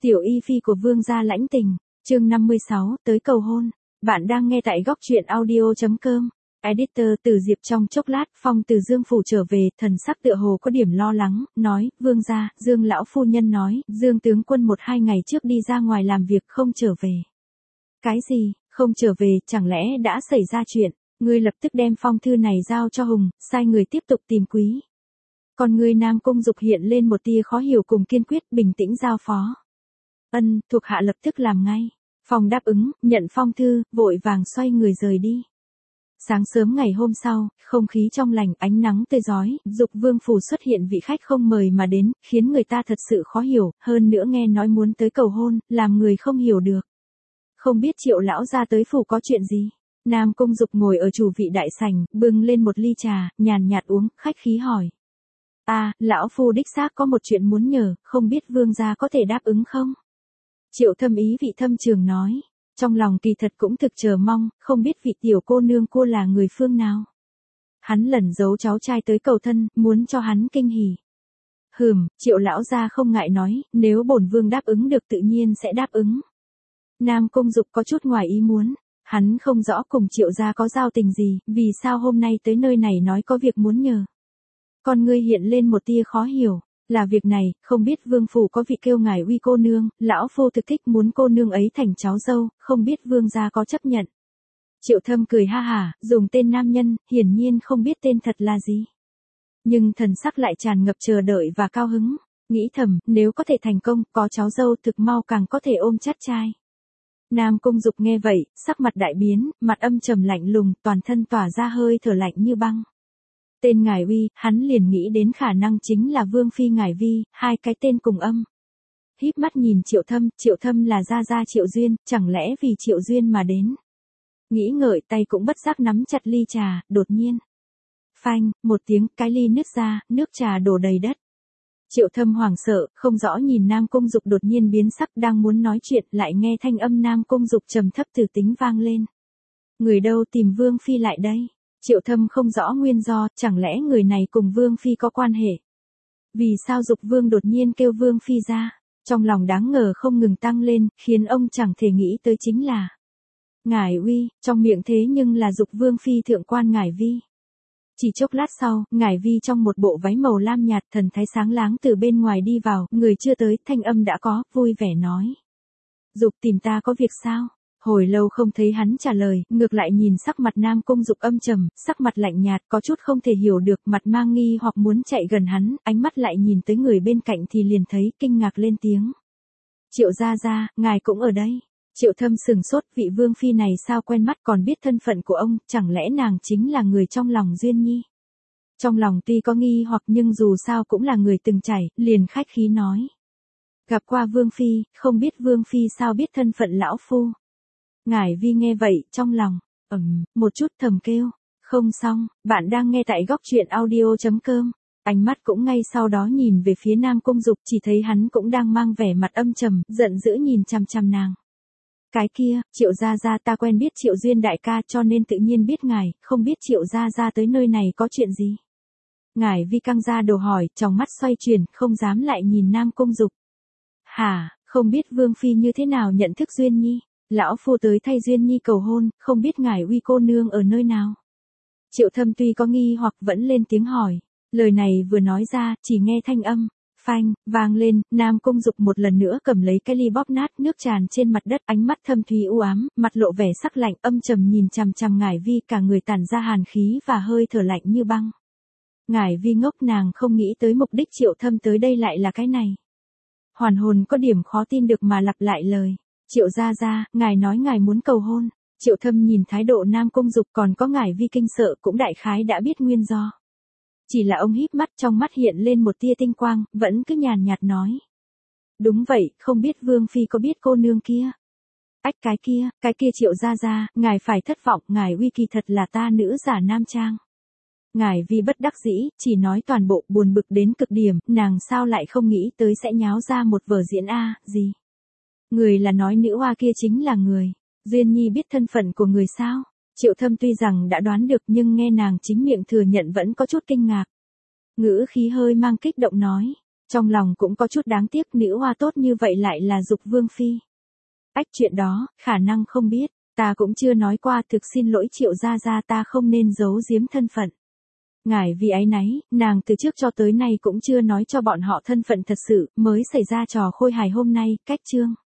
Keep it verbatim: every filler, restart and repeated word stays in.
Tiểu y phi của vương gia lãnh tình, chương năm mươi sáu, tới cầu hôn. Bạn đang nghe tại góc truyện audio chấm com. Editor Từ Diệp. Trong chốc lát, Phong từ Dương phủ trở về, thần sắc tựa hồ có điểm lo lắng, nói, vương gia, Dương lão phu nhân nói, Dương tướng quân một hai ngày trước đi ra ngoài làm việc không trở về. Cái gì, không trở về, chẳng lẽ đã xảy ra chuyện? Ngươi lập tức đem phong thư này giao cho Hùng, sai người tiếp tục tìm quý. Còn người Nam Cung Dục hiện lên một tia khó hiểu cùng kiên quyết, bình tĩnh giao phó. Ân, thuộc hạ lập tức làm ngay. Phong đáp ứng, nhận phong thư, vội vàng xoay người rời đi. Sáng sớm ngày hôm sau, không khí trong lành, ánh nắng tươi rói, Dục vương phủ xuất hiện vị khách không mời mà đến, khiến người ta thật sự khó hiểu, hơn nữa nghe nói muốn tới cầu hôn, làm người không hiểu được. Không biết Triệu lão gia tới phủ có chuyện gì? Nam Cung Dục ngồi ở chủ vị đại sảnh, bưng lên một ly trà, nhàn nhạt uống, khách khí hỏi. À, lão phu đích xác có một chuyện muốn nhờ, không biết vương gia có thể đáp ứng không? Triệu Thâm ý vị thâm trường nói, trong lòng kỳ thật cũng thực chờ mong, không biết vị tiểu cô nương cô là người phương nào. Hắn lẩn giấu cháu trai tới cầu thân, muốn cho hắn kinh hỉ. Hừm, Triệu lão gia không ngại nói, nếu bổn vương đáp ứng được tự nhiên sẽ đáp ứng. Nam Cung Dục có chút ngoài ý muốn, hắn không rõ cùng Triệu gia có giao tình gì, vì sao hôm nay tới nơi này nói có việc muốn nhờ. Con ngươi hiện lên một tia khó hiểu, là việc này, không biết vương phủ có vị kêu ngài uy cô nương, lão phu thực thích muốn cô nương ấy thành cháu dâu, không biết vương gia có chấp nhận. Triệu Thâm cười ha hả, dùng tên nam nhân, hiển nhiên không biết tên thật là gì. Nhưng thần sắc lại tràn ngập chờ đợi và cao hứng, nghĩ thầm, nếu có thể thành công, có cháu dâu thực mau càng có thể ôm chắt trai. Nam Cung Dục nghe vậy, sắc mặt đại biến, mặt âm trầm lạnh lùng, toàn thân tỏa ra hơi thở lạnh như băng. Tên Ngải Uy, hắn liền nghĩ đến khả năng chính là Vương Phi Ngải Vi, hai cái tên cùng âm. Híp mắt nhìn Triệu Thâm, Triệu Thâm là gia gia Triệu Duyên, chẳng lẽ vì Triệu Duyên mà đến. Nghĩ ngợi tay cũng bất giác nắm chặt ly trà, đột nhiên. Phanh, một tiếng, cái ly nứt ra, nước trà đổ đầy đất. Triệu Thâm hoảng sợ, không rõ nhìn Nam Cung Dục đột nhiên biến sắc đang muốn nói chuyện lại nghe thanh âm Nam Cung Dục trầm thấp từ tính vang lên. Người đâu tìm Vương Phi lại đây? Triệu Thâm không rõ nguyên do, chẳng lẽ người này cùng Vương Phi có quan hệ? Vì sao Dục Vương đột nhiên kêu Vương Phi ra? Trong lòng đáng ngờ không ngừng tăng lên, khiến ông chẳng thể nghĩ tới chính là Ngải Uy, trong miệng thế nhưng là Dục Vương Phi thượng quan Ngải Vi. Chỉ chốc lát sau, Ngải Vi trong một bộ váy màu lam nhạt thần thái sáng láng từ bên ngoài đi vào, người chưa tới, thanh âm đã có, vui vẻ nói. Dục tìm ta có việc sao? Hồi lâu không thấy hắn trả lời, ngược lại nhìn sắc mặt Nam Cung Dục âm trầm, sắc mặt lạnh nhạt có chút không thể hiểu được, mặt mang nghi hoặc muốn chạy gần hắn, ánh mắt lại nhìn tới người bên cạnh thì liền thấy, kinh ngạc lên tiếng. Triệu gia gia, ngài cũng ở đây. Triệu Thâm sừng sốt, vị Vương Phi này sao quen mắt còn biết thân phận của ông, chẳng lẽ nàng chính là người trong lòng Duyên Nhi. Trong lòng tuy có nghi hoặc nhưng dù sao cũng là người từng trải, liền khách khí nói. Gặp qua Vương Phi, không biết Vương Phi sao biết thân phận lão phu. Ngải Vi nghe vậy, trong lòng, ầm, một chút thầm kêu, không xong, bạn đang nghe tại góc truyện audio chấm com. Ánh mắt cũng ngay sau đó nhìn về phía Nam Cung Dục, chỉ thấy hắn cũng đang mang vẻ mặt âm trầm, giận dữ nhìn chằm chằm nàng. Cái kia, Triệu gia gia ta quen biết Triệu Duyên đại ca cho nên tự nhiên biết ngài, không biết Triệu gia gia tới nơi này có chuyện gì. Ngải Vi căng ra đầu hỏi, trong mắt xoay chuyển, không dám lại nhìn Nam Cung Dục. Hả, không biết Vương Phi như thế nào nhận thức Duyên Nhi. Lão phu tới thay Duyên Nhi cầu hôn, không biết Ngải Uy cô nương ở nơi nào. Triệu Thâm tuy có nghi hoặc vẫn lên tiếng hỏi, lời này vừa nói ra, chỉ nghe thanh âm, phanh, vang lên, Nam Cung Dục một lần nữa cầm lấy cái ly bóp nát, nước tràn trên mặt đất, ánh mắt thâm thúy u ám, mặt lộ vẻ sắc lạnh, âm trầm nhìn chằm chằm Ngải Vi, cả người tản ra hàn khí và hơi thở lạnh như băng. Ngải Vi ngốc, nàng không nghĩ tới mục đích Triệu Thâm tới đây lại là cái này. Hoàn hồn có điểm khó tin được mà lặp lại lời. Triệu gia gia, ngài nói ngài muốn cầu hôn. Triệu Thâm nhìn thái độ Nam Cung Dục còn có Ngải Vi kinh sợ cũng đại khái đã biết nguyên do. Chỉ là ông híp mắt, trong mắt hiện lên một tia tinh quang, vẫn cứ nhàn nhạt nói. Đúng vậy, không biết Vương Phi có biết cô nương kia. Ách cái kia, cái kia Triệu gia gia, ngài phải thất vọng, Ngải Uy kỳ thật là ta nữ giả nam trang. Ngải Vi bất đắc dĩ, chỉ nói toàn bộ, buồn bực đến cực điểm, nàng sao lại không nghĩ tới sẽ nháo ra một vở diễn a, gì. Người là nói nữ hoa kia chính là người. Duyên Nhi biết thân phận của người sao? Triệu Thâm tuy rằng đã đoán được nhưng nghe nàng chính miệng thừa nhận vẫn có chút kinh ngạc. Ngữ khí hơi mang kích động nói. Trong lòng cũng có chút đáng tiếc, nữ hoa tốt như vậy lại là Dục Vương Phi. Ách, chuyện đó, khả năng không biết, ta cũng chưa nói qua, thực xin lỗi Triệu gia gia, ta không nên giấu giếm thân phận. Ngài vì áy náy, nàng từ trước cho tới nay cũng chưa nói cho bọn họ thân phận thật sự, mới xảy ra trò khôi hài hôm nay. Cách chương.